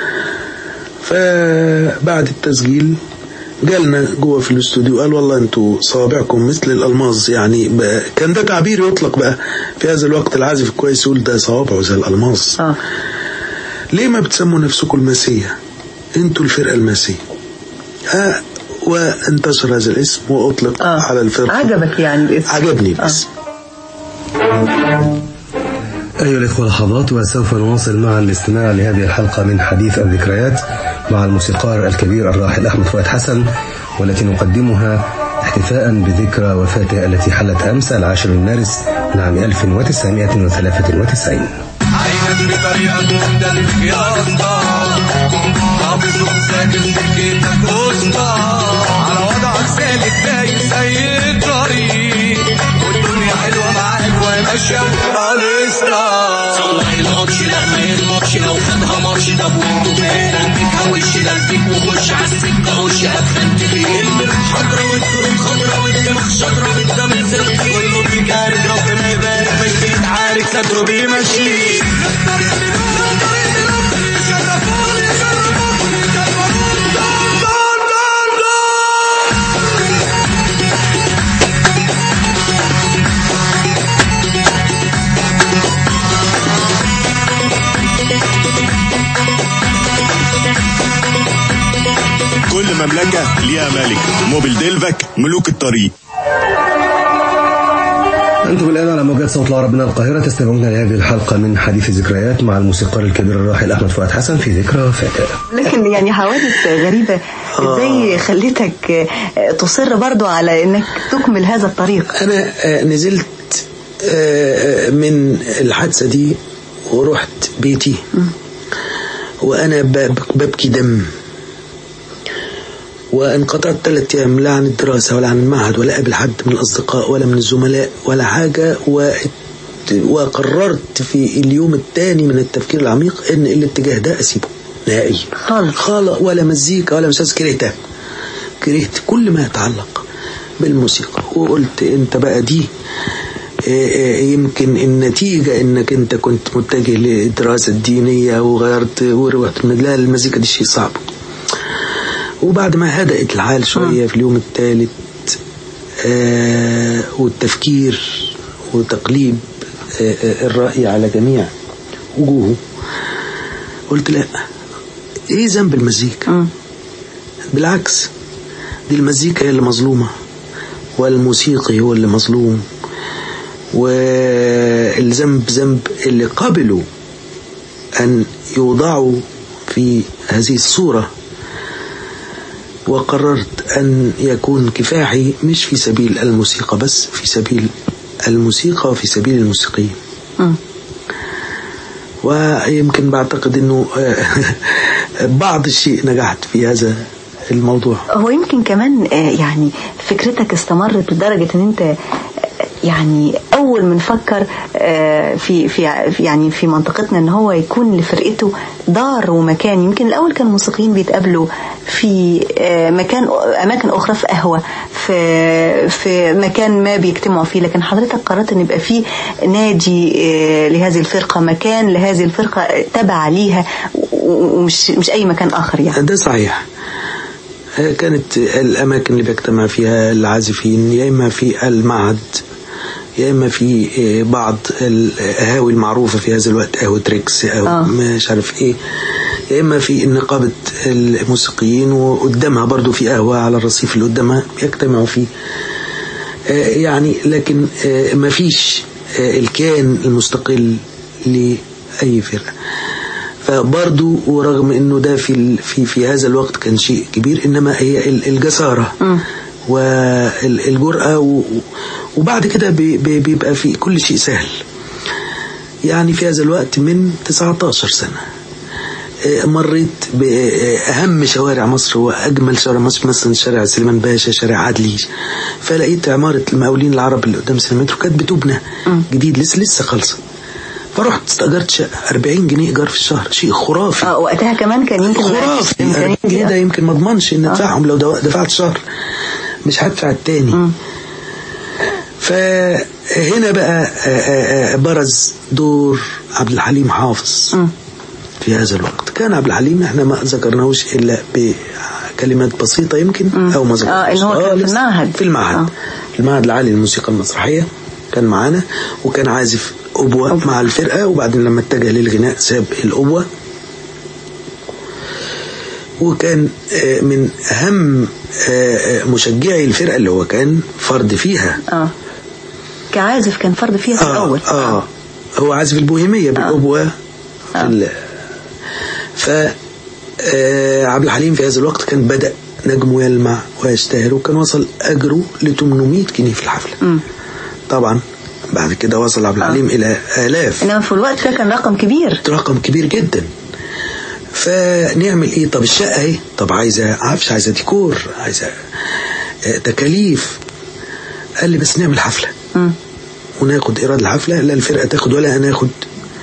فبعد التسجيل جالنا جوه في الاستوديو، قال والله انتوا صوابعكم مثل الألماظ. يعني كان ده تعبير يطلق بقى في هذا الوقت، العازف الكويس يقول ده صوابعه زي الألماظ. آه. ليه ما بتسموا نفسكم الماسية؟ انتوا الفرقة الماسية. آه وانتشر هذا الاسم وأطلق آه. على الفرقة. عجبك يعني الاسم؟ عجبني الاسم. آه. أيها الإخوة لحظات، وسوف نواصل معا الاستماع لهذه الحلقة من حديث الذكريات مع الموسيقار الكبير الراحل أحمد فؤاد حسن، والتي نقدمها احتفاء بذكرى وفاته التي حلت أمس العاشر من مارس من عام ألف وتسعمائة وثلاثة وتسعين. عينك بطريقة مختلفة يا أسطى، حافظ ومساكن سكتك وسطى، على وضعك سالك دايم سيد طريق، والدنيا حلوة معاك وماشية وخالصة. صلح الماتش لا ما يغلطش، لو خدها ماتش طب وانتوا فين؟ متهوش ده الفيك وخش عالسكة خش هتفنت فين؟ حضرة والكروت خضرة والدماغ شطرة والدم زرق، كله بيجارد ربنا يبارك، مش بيتعارك صدره بيمشي. كل مملكة ليها ملك، موبيل ديلفك ملوك الطريق. أنتم الآن على موجات صوت العرب من القاهرة، تستمعون لهذه الحلقة من حديث الذكريات مع الموسيقار الكبير الراحل أحمد فؤاد حسن في ذكرى وفاته. لكن يعني حوادث غريبة ازاي خليتك تصر برضو على انك تكمل هذا الطريق؟ أنا نزلت من الحادثة دي ورحت بيتي وأنا ببكي دم، وانقطعت ثلاثة أيام لا عن الدراسة ولا عن المعهد ولا قابل حد من الأصدقاء ولا من الزملاء ولا حاجة، وقررت في اليوم الثاني من التفكير العميق إن الاتجاه ده أسيبه نهائي خالص خالص، ولا مزيكا ولا مسلسل. كرهتها، كرهت كل ما يتعلق بالموسيقى، وقلت أنت بقى دي يمكن النتيجة إنك أنت كنت متجه للدراسة الدينية وغيرت ورحت من لا المزيكا دي شيء صعب. وبعد ما هدأت الحال شوية في اليوم الثالث آه والتفكير وتقليب آه الرأي على جميع وجوهه، قلت لا، ايه ذنب المزيكا؟ بالعكس، دي المزيكا هي اللي مظلومة والموسيقي هو اللي مظلوم، والذنب ذنب اللي قبلوا أن يوضعوا في هذه الصورة. وقررت أن يكون كفاحي مش في سبيل الموسيقى بس، في سبيل الموسيقى وفي سبيل الموسيقيين. ويمكن بعتقد أنه بعض الشيء نجحت في هذا الموضوع. هو يمكن كمان يعني فكرتك استمرت لدرجة أن أنت يعني أول من فكر في في يعني في منطقتنا إن هو يكون لفرقته دار ومكان. يمكن الأول كان الموسيقيين بيتقابلوا في مكان أماكن أخرى، في قهوة، في في مكان ما بيجتمعوا فيه، لكن حضرتك قررت إن يبقى فيه نادي لهذه الفرقة، مكان لهذه الفرقة تبع ليها، ومش مش أي مكان آخر يعني. ده صحيح. كانت الأماكن اللي بيجتمع فيها العازفين يا إما في المعهد، يا إما في بعض القهاوي المعروفة في هذا الوقت، قهوة ريكس أو آه. مش عارف إيه، يا إما في نقابة الموسيقيين، وقدامها برضو في قهوة على الرصيف اللي قدامها يجتمعوا فيه يعني. لكن ما فيش الكيان المستقل لأي فرقة. فبرضو ورغم انه ده في في في هذا الوقت كان شيء كبير، انما هي الجسارة م. والجرأة، وبعد كده بيبقى في كل شيء سهل يعني. في هذا الوقت من تسعة عشر سنة مريت بأهم شوارع مصر وأجمل شوارع مصر، مثلا شارع سليمان باشا، شارع عدلي، فلقيت عمارة المقاولين العرب اللي قدام سينما مترو كانت بتبنى جديد، لسه لسه خالصه. فرحت استأجرت شقة أربعين جنيه إيجار في الشهر، شيء خرافي. اه وقتها كمان كان يمكن خرافي. أربعين جنيه ده يمكن ما اضمنش ان ادفعهم، لو دفعت شهر مش هدفع التاني. م. فهنا بقى برز دور عبد الحليم حافظ. م. في هذا الوقت كان عبد الحليم احنا ما ذكرناهوش الا بكلمات بسيطة يمكن، م. او ما ذكرناهوش اه هو كان في المعهد في المعهد آه. المعهد العالي للموسيقى المسرحية كان معانا، وكان عازف أبوة أوه. مع الفرقة، وبعدين لما اتجه للغناء ساب الأبوة، وكان من أهم مشجعي الفرقة اللي هو كان فرد فيها. اه كعازف كان فرد فيها في آه الأول. آه هو عازف البوهيمية بالأبوة. آه. ف عبد الحليم في هذا الوقت كان بدأ نجمه يلمع ويشتهر، وكان وصل أجره ل ثمانمائة جنيه في الحفلة. م. طبعا بعد كده وصل عبد الحليم آه. إلى آلاف، إنما في الوقت ده كان رقم كبير، رقم كبير جدا. فنعمل إيه؟ طب الشقة إيه؟ طب عايزة عفش، عايزة ديكور، عايزة تكاليف. قال لي بس نعمل حفلة م. وناخد إيراد الحفلة، لا الفرقة تاخد ولا أنا أخد،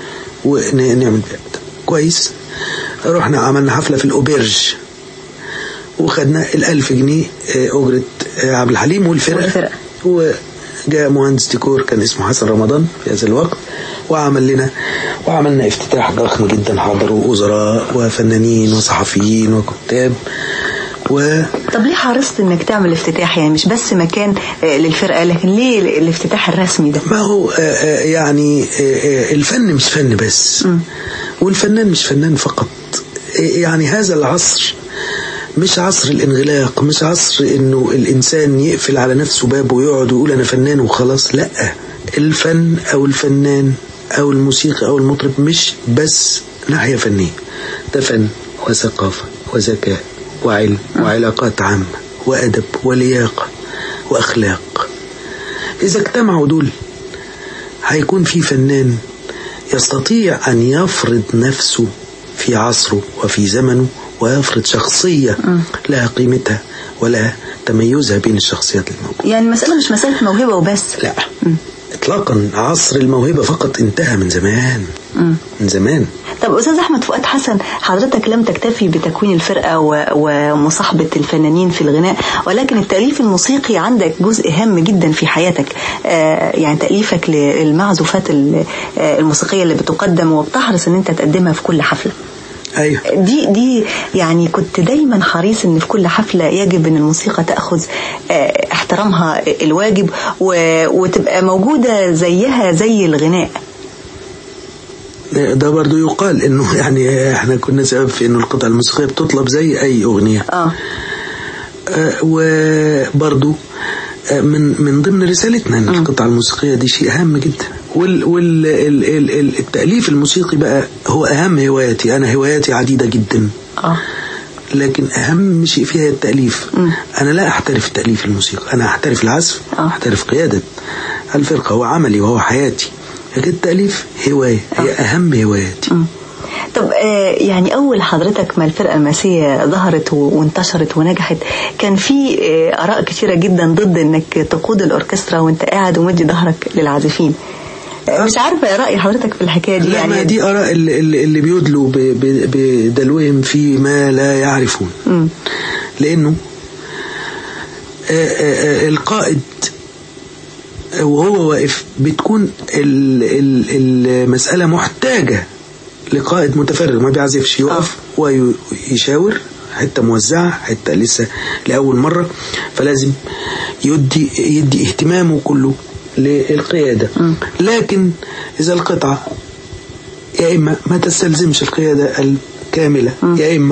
ونعمل بيت كويس. رحنا عملنا حفلة في الأوبرج، وخدنا الألف جنيه أجرة عبد الحليم والفرقة, والفرقة. وجاء مهندس ديكور كان اسمه حسن رمضان في هذا الوقت، وعمل لنا وعملنا افتتاح ضخم جدا، حضروا وزراء وفنانين وصحفيين وكتاب. و... طب ليه حرصت انك تعمل افتتاح؟ يعني مش بس مكان للفرقة، لكن ليه الافتتاح الرسمي ده؟ ما هو يعني الفن مش فن بس، م. والفنان مش فنان فقط. يعني هذا العصر مش عصر الانغلاق، مش عصر انه الانسان يقفل على نفسه باب ويقعد ويقول انا فنان وخلاص. لا، الفن او الفنان او الموسيقى او المطرب مش بس ناحية فنية، ده فن وثقافة وذكاء وعلم وعلاقات عامة وأدب ولياقة وأخلاق. إذا اجتمعوا دول هيكون في فنان يستطيع أن يفرض نفسه في عصره وفي زمنه، ويفرض شخصية لها قيمتها ولها تميزها بين الشخصيات الموجودة. يعني المسألة مش مسألة موهبة وبس، لا م. اطلاقا. عصر الموهبة فقط انتهى من زمان. م. من زمان. طب أستاذ أحمد فؤاد حسن، حضرتك لم تكتفي بتكوين الفرقة ومصاحبة الفنانين في الغناء، ولكن التأليف الموسيقي عندك جزء هام جدا في حياتك. آه يعني تأليفك للمعزوفات الموسيقية اللي بتقدم وبتحرص ان انت تقدمها في كل حفلة. أيوه. دي دي يعني كنت دايما حريص ان في كل حفلة يجب ان الموسيقى تأخذ اه احترامها الواجب، وتبقى موجودة زيها زي الغناء. ده برضو يقال انه يعني احنا كنا سبب في انه القطع الموسيقية بتطلب زي اي اغنية. اه, آه وبرضو آه من من ضمن رسالتنا ان القطع الموسيقية دي شيء هام جدا. والتأليف الموسيقي بقى هو أهم هواياتي. أنا هواياتي عديدة جدا. آه. لكن أهم شيء فيها التأليف. م. أنا لا أحترف التأليف الموسيقى، أنا أحترف العزف، آه. أحترف قيادة الفرقة، هو عملي وهو حياتي. لكن التأليف هواية، هي أهم هواياتي. م. طب آه يعني أول حضرتك ما الفرقة الماسية ظهرت وانتشرت ونجحت، كان في آه آراء كثيرة جدا ضد إنك تقود الأوركسترا وانت قاعد ومدي ظهرك للعازفين. آه مش عارفة رأي حضرتك في الحكاية دي. لا يعني ما دي آراء اللي, اللي بيدلوا بدلوهم في ما لا يعرفون. م. لأنه آه آه القائد وهو واقف بتكون المسألة محتاجة لقائد متفرغ ما بيعزفش، يقف ويشاور حتة موزعة حتة لسه لأول مرة، فلازم يدي, يدي اهتمامه كله للقيادة. لكن إذا القطعة يا إما ما تستلزمش القيادة الكاملة يا إما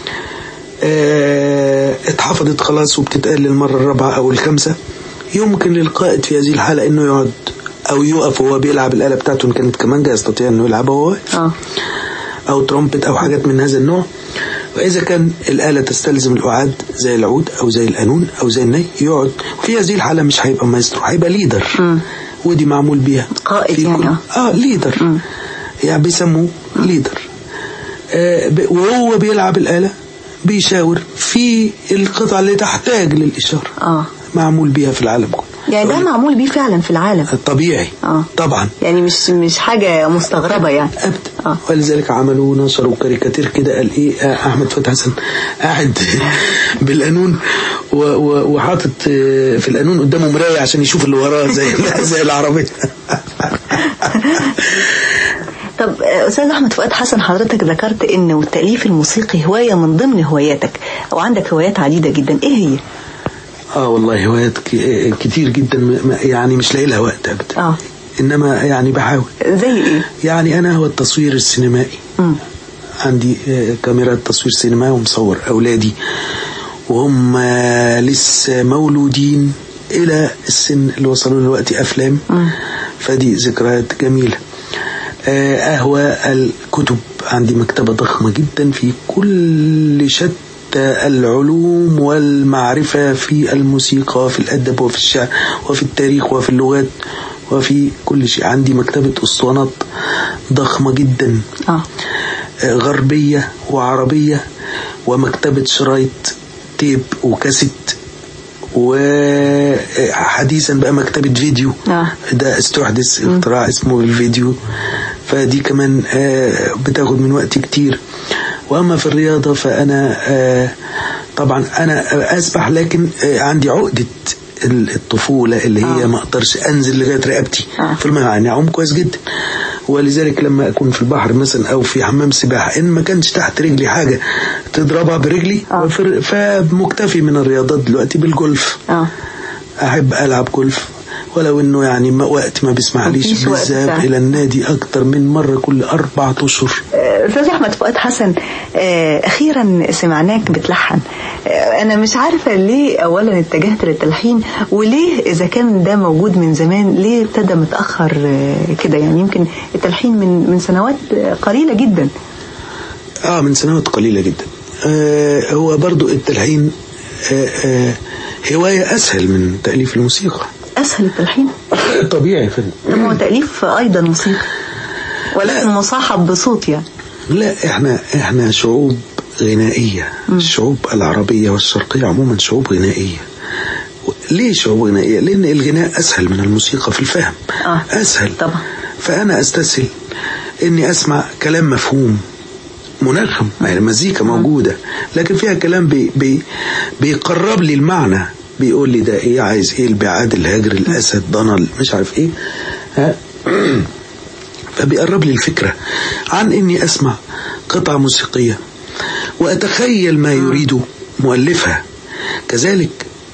اه اتحفظت خلاص وبتتقال للمرة الرابعة أو الخامسة، يمكن للقائد في هذه الحالة انه يقعد او يقف وهو بيلعب الآلة بتاعته، ان كانت كمانجا يستطيع انه يلعبها وهو واقف، او ترومبت او حاجات من هذا النوع. واذا كان الآلة تستلزم القعاد زي العود او زي القانون او زي الناي يقعد. في هذه الحالة مش هيبقى مايسترو، هيبقى ليدر. م. ودي معمول بيها قائد يعني اه ليدر. م. يعني بيسموه ليدر. آه وهو بيلعب الآلة بيشاور في القطعة اللي تحتاج للإشارة. اه معمول بيها في العالم كله. يعني ده معمول بيه فعلا في العالم طبيعي. آه. طبعا يعني مش مش حاجة مستغربة يعني أبدا. آه. ولذلك عملوا نشروا كاريكاتير كده، قال ايه آه احمد فتحي حسن قاعد بالقانون وحاطط في القانون قدامه مراية عشان يشوف اللي وراه زي زي العربية. طب أستاذ أحمد فؤاد حسن، حضرتك ذكرت إن التأليف الموسيقي هواية من ضمن هواياتك، أو عندك هوايات عديدة جدا، إيه هي؟ آه والله هوايات كتير جدا، يعني مش لاقي لها وقت أبدا. آه. إنما يعني بحاول. زي إيه؟ يعني أنا هو التصوير السينمائي. م. عندي كاميرا تصوير سينمائي ومصور أولادي وهم لسه مولودين إلى السن اللي وصلوا دلوقتي أفلام. م. فدي ذكريات جميلة. أهوى الكتب، عندي مكتبة ضخمة جدا في كل شتى العلوم والمعرفة، في الموسيقى وفي الأدب وفي الشعر وفي التاريخ وفي اللغات وفي كل شيء. عندي مكتبة أسطوانات ضخمة جدا. آه. غربية وعربية، ومكتبة شرايط تيب وكاسيت، وحديثا بقى مكتبة فيديو. آه. ده استحدث اختراع اسمه الفيديو، فدي كمان بتاخد من وقتي كتير. وأما في الرياضة فأنا طبعا أنا أسبح، لكن عندي عقدة الطفولة اللي هي آه. ما أقدرش أنزل لغاية رقبتي آه. في الماء، يعني أعوم كويس جدا. ولذلك لما أكون في البحر مثلا أو في حمام سباحة إن ما كانش تحت رجلي حاجة تضربها برجلي آه. فمكتفي من الرياضات دلوقتي بالجولف. آه. أحب ألعب جولف، ولو إنه يعني ما وقت ما بيسمحليش بالذهاب إلى النادي أكتر من مرة كل أربعة أشهر. أستاذ أحمد فؤاد حسن، أخيرا سمعناك بتلحن. أنا مش عارفة ليه أولا اتجهت للتلحين، وليه إذا كان ده موجود من زمان ليه ابتدى متأخر كده؟ يعني يمكن التلحين من من سنوات قليلة جدا. آه من سنوات قليلة جدا. آه هو برضو التلحين آه آه هواية أسهل من تأليف الموسيقى. أسهل التلحين؟ طبيعي فندم. طب هو تأليف أيضا موسيقى ولكن مصاحب بصوت يعني. لا احنا احنا شعوب غنائية. م. الشعوب العربية والشرقية عموما شعوب غنائية. ليه شعوب غنائية؟ لأن الغناء أسهل من الموسيقى في الفهم. آه. أسهل طبعا. فأنا أستسهل إني أسمع كلام مفهوم منغم، يعني المزيكا موجودة لكن فيها كلام بي بي بيقرب لي المعنى، بيقول لي ده ايه، عايز ايه، البعاد، الهجر، الاسد، ضنل، مش عارف ايه. ها فبيقرب لي الفكرة عن اني اسمع قطعة موسيقية واتخيل ما يريد مؤلفها. كذلك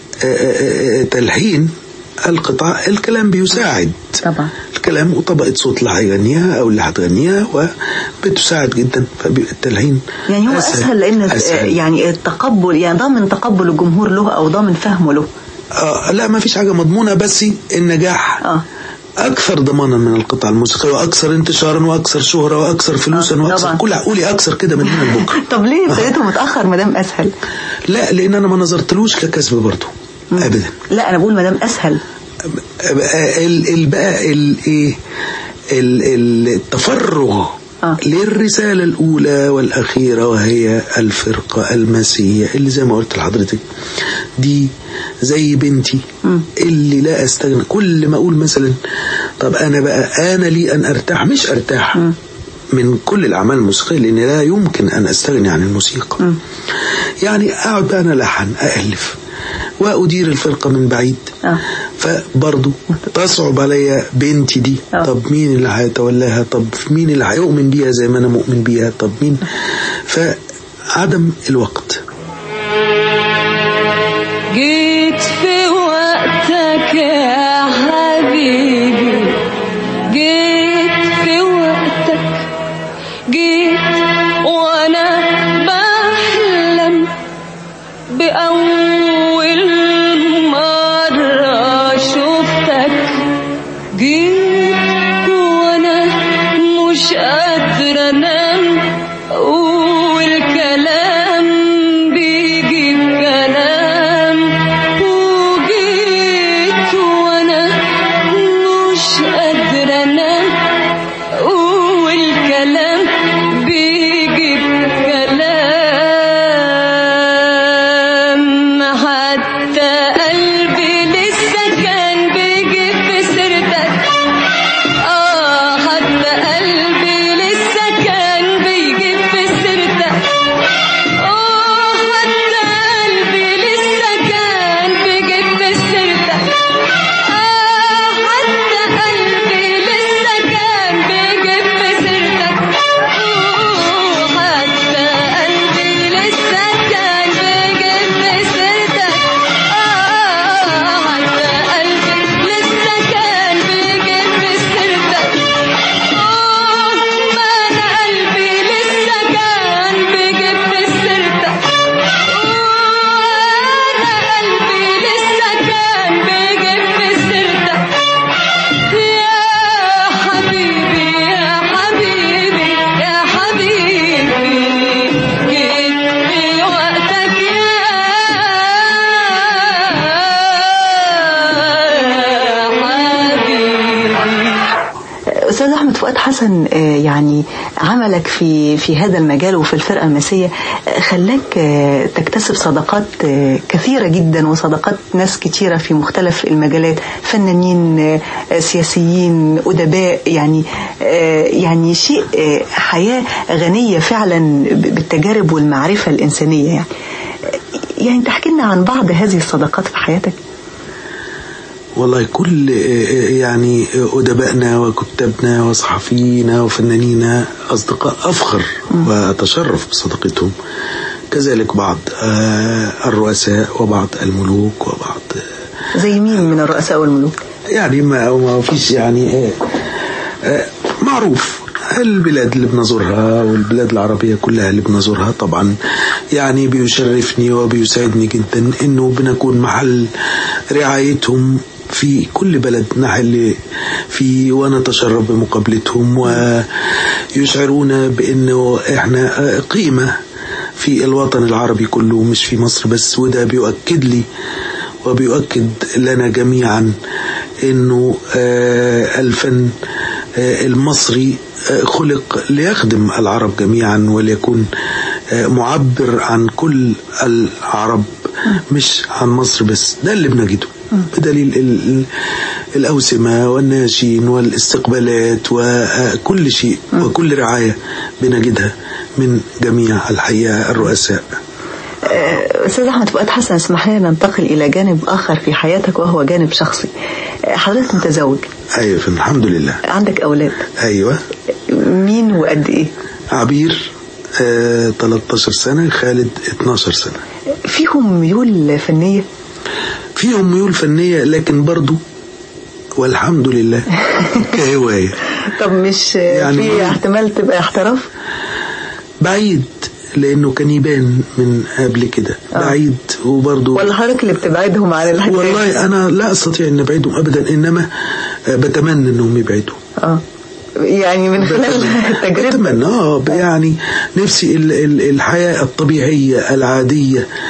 تلحين القطعة الكلام بيساعد طبعا، الكلام وطبقة صوت اللي هيغنيها او اللي هتغنيها وبتساعد جدا. فالتلحين يعني هو اسهل, أسهل لان أسهل. يعني التقبل، يعني ضامن تقبل الجمهور له او ضامن فهمه له. آه لا ما فيش حاجة مضمونة، بس النجاح آه. أكثر ضمانا من القطع الموسيقية، وأكثر انتشارا وأكثر شهرة وأكثر فلوسا آه. وأكثر كل قولي أكثر كده من هنا لبكرة. طب ليه ابتديته متأخر مدام أسهل؟ لا لأن أنا ما نظرتلوش ككسب برضو أبدا. لا أنا بقول مدام أسهل بقى الايه التفرغ آه. للرسالة الأولى والأخيرة، وهي الفرقة المسيحية اللي زي ما قلت لحضرتك دي زي بنتي م. اللي لا أستغنى. كل ما أقول مثلا طب أنا بقى أنا لي أن أرتاح، مش أرتاح م. من كل الأعمال الموسيقية، لأن لا يمكن أن أستغني عن الموسيقى. م. يعني أقعد بقى أنا لحن أألف وأدير الفرقة من بعيد. آه. فبرضو تصعب عليا بنتي دي. أوه. طب مين اللي هيتولاها؟ طب مين اللي هيؤمن بيها زي ما أنا مؤمن بيها؟ طب مين؟ فعدم الوقت. جيت في وقتك يا حبيبي، جيت في وقتك، جيت وأنا بحلم بأول مرة شفتك، جيت وأنا مش قادرة أنام، أقول كلام بيجيب كلام، وجيت وأنا مش قادرة أنام، أقول كلام بيجيب كلام، حتى قلبي لسه كان بيجيب في سيرتك. آه حتى قلبي لسه كان بيجيب في سيرتك. آه حتى قلبي لسه كان بيجيب في سيرتك. آه حتى قلبي لسه كان بيجيب في سيرتك. آه حتى قلبي لسه كان بيجيب في سيرتك. آه حتى قلبي لسه كان بيجيب في سيرتك. آه ما أنا قلبي لسه كان بيجيب في سيرتك. أنا قلبي لسه كان بيجيب في سيرتك. يا حبيبي يا حبيبي يا حبيبي، جيت في وقتك يا حبيبي. أستاذ أحمد فؤاد حسن، يعني عملك في في هذا المجال وفي الفرقة المسيحية خلاك تكتسب صداقات كثيرة جدا، وصداقات ناس كتيرة في مختلف المجالات، فنانين، سياسيين، أدباء، يعني يعني شيء حياة غنية فعلا بالتجارب والمعرفة الإنسانية. يعني يعني تحكي لنا عن بعض هذه الصداقات في حياتك. والله كل يعني أدبائنا وكتابنا وصحفينا وفنانينا أصدقاء أفخر وأتشرف بصداقتهم، كذلك بعض الرؤساء وبعض الملوك وبعض. زي مين من الرؤساء والملوك؟ يعني ما ما فيش يعني معروف البلاد اللي بنزورها والبلاد العربية كلها اللي بنزورها طبعا يعني بيشرفني وبيسعدني جدا إنه بنكون محل رعايتهم في كل بلد نحل فيه، ونتشرف بمقابلتهم ويشعرونا بأنه إحنا قيمة في الوطن العربي كله مش في مصر بس. وده بيؤكد لي وبيؤكد لنا جميعا إنه الفن المصري خلق ليخدم العرب جميعا وليكون معبر عن كل العرب مش عن مصر بس. ده اللي بنجده بدليل الأوسمة والناشين والاستقبالات وكل شيء وكل رعاية بنجدها من جميع الحقيقة الرؤساء. أستاذ أحمد فؤاد حسن، اسمح لنا ننتقل إلى جانب آخر في حياتك وهو جانب شخصي. حضرتك متزوج؟ أيوة الحمد لله. عندك أولاد؟ أيوة. مين وقد إيه؟ عبير آه ثلاثة عشر سنة، خالد اثناشر سنة. فيهم ميول فنية؟ فيهم ميول فنية لكن برضو والحمد لله كهواية. طب مش يعني في احتمال تبقى احتراف؟ بعيد، لأنه كان يبان من قبل كده. آه. بعيد وبرضو. ولا حضرتك اللي بتبعدهم عن الحكاية؟ والله أنا لا أستطيع أن أبعدهم أبدا، إنما بتمنى أنهم يبعدوا. آه يعني من خلال التجربة. بتمنى آه يعني نفسي الحياة الطبيعية العادية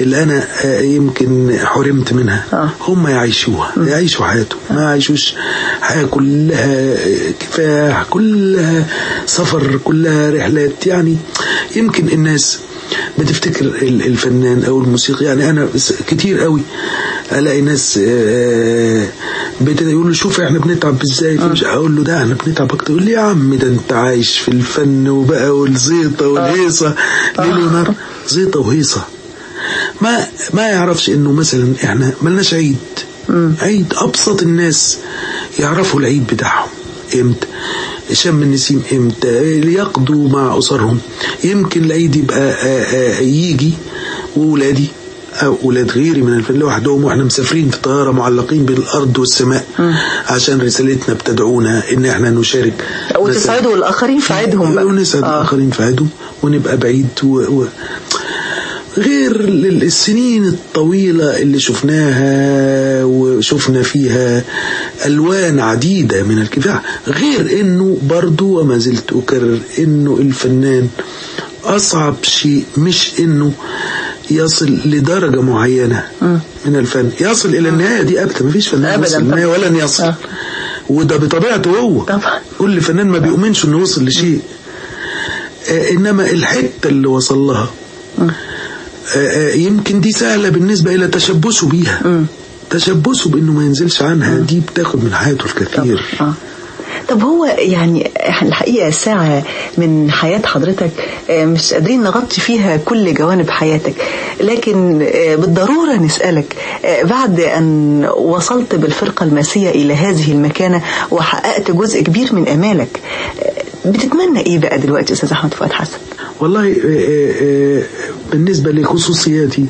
اللي أنا يمكن حرمت منها آه. هم يعيشوها م. يعيشوا حياتهم، ما يعيشوش حياة كلها كفاح، كلها سفر، كلها رحلات. يعني يمكن الناس بتفتكر الفنان أو الموسيقى، يعني أنا كتير قوي ألاقي ناس بيقولوا شوف احنا بنتعب ازاي، مش اقول له ده احنا بنتعب اكتر. يقول لي يا عم ده انت عايش في الفن وبقى والزيطه والهيصه ليل ونهار، زيطه وهيصه. ما ما يعرفش انه مثلا احنا ملناش عيد. عيد ابسط الناس يعرفوا العيد بتاعهم امتى، شم النسيم امتى، يقضوا مع اسرهم. يمكن العيد يبقى يجي وولادي أو أولاد غيري من الفن لوحدهم وإحنا مسافرين في طيارة معلقين بين الأرض والسماء م. عشان رسالتنا بتدعونا إن إحنا نشارك وتسعدوا الآخرين في عيدهم بقى، ونسعد آه. الآخرين في عيدهم ونبقى بعيد و... و... غير السنين الطويلة اللي شفناها وشفنا فيها ألوان عديدة من الكفاح. غير إنه برضو وما زلت أكرر إنه الفنان أصعب شيء مش إنه يصل لدرجة معينة م. من الفن، يصل إلى النهاية دي أبدا. مفيش فنان يصل للنهاية ولن يصل أه. وده بطبيعته هو طبعا. كل فنان ما بيؤمنش إنه وصل لشيء آه إنما الحتة اللي وصل لها آه آه يمكن دي سهلة بالنسبة إلى تشبثه بيها م. تشبثه بإنه ما ينزلش عنها م. دي بتاخد من حياته الكثير. طب. طب هو يعني الحقيقة ساعة من حياة حضرتك مش قادرين نغطي فيها كل جوانب حياتك، لكن بالضرورة نسألك بعد أن وصلت بالفرقة الماسية إلى هذه المكانة وحققت جزء كبير من أمالك، بتتمنى إيه بقى دلوقتي أستاذ أحمد فؤاد حسن؟ والله بالنسبة لخصوصياتي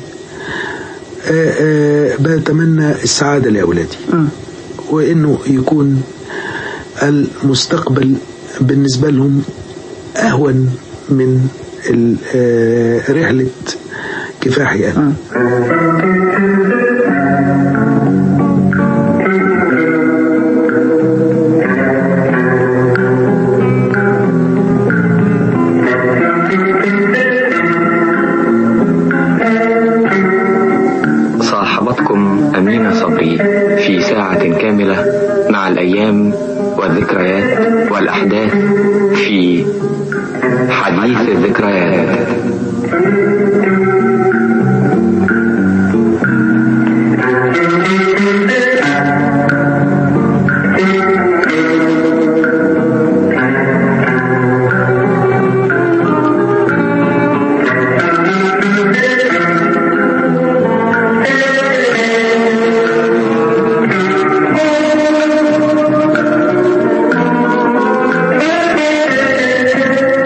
بتمنى السعادة لأولادي م. وإنه يكون المستقبل بالنسبة لهم أهون من رحلة كفاحي أنا. صاحبتكم أمينة صبري في ساعة كاملة مع الأيام والذكريات والأحداث في حديث الذكريات.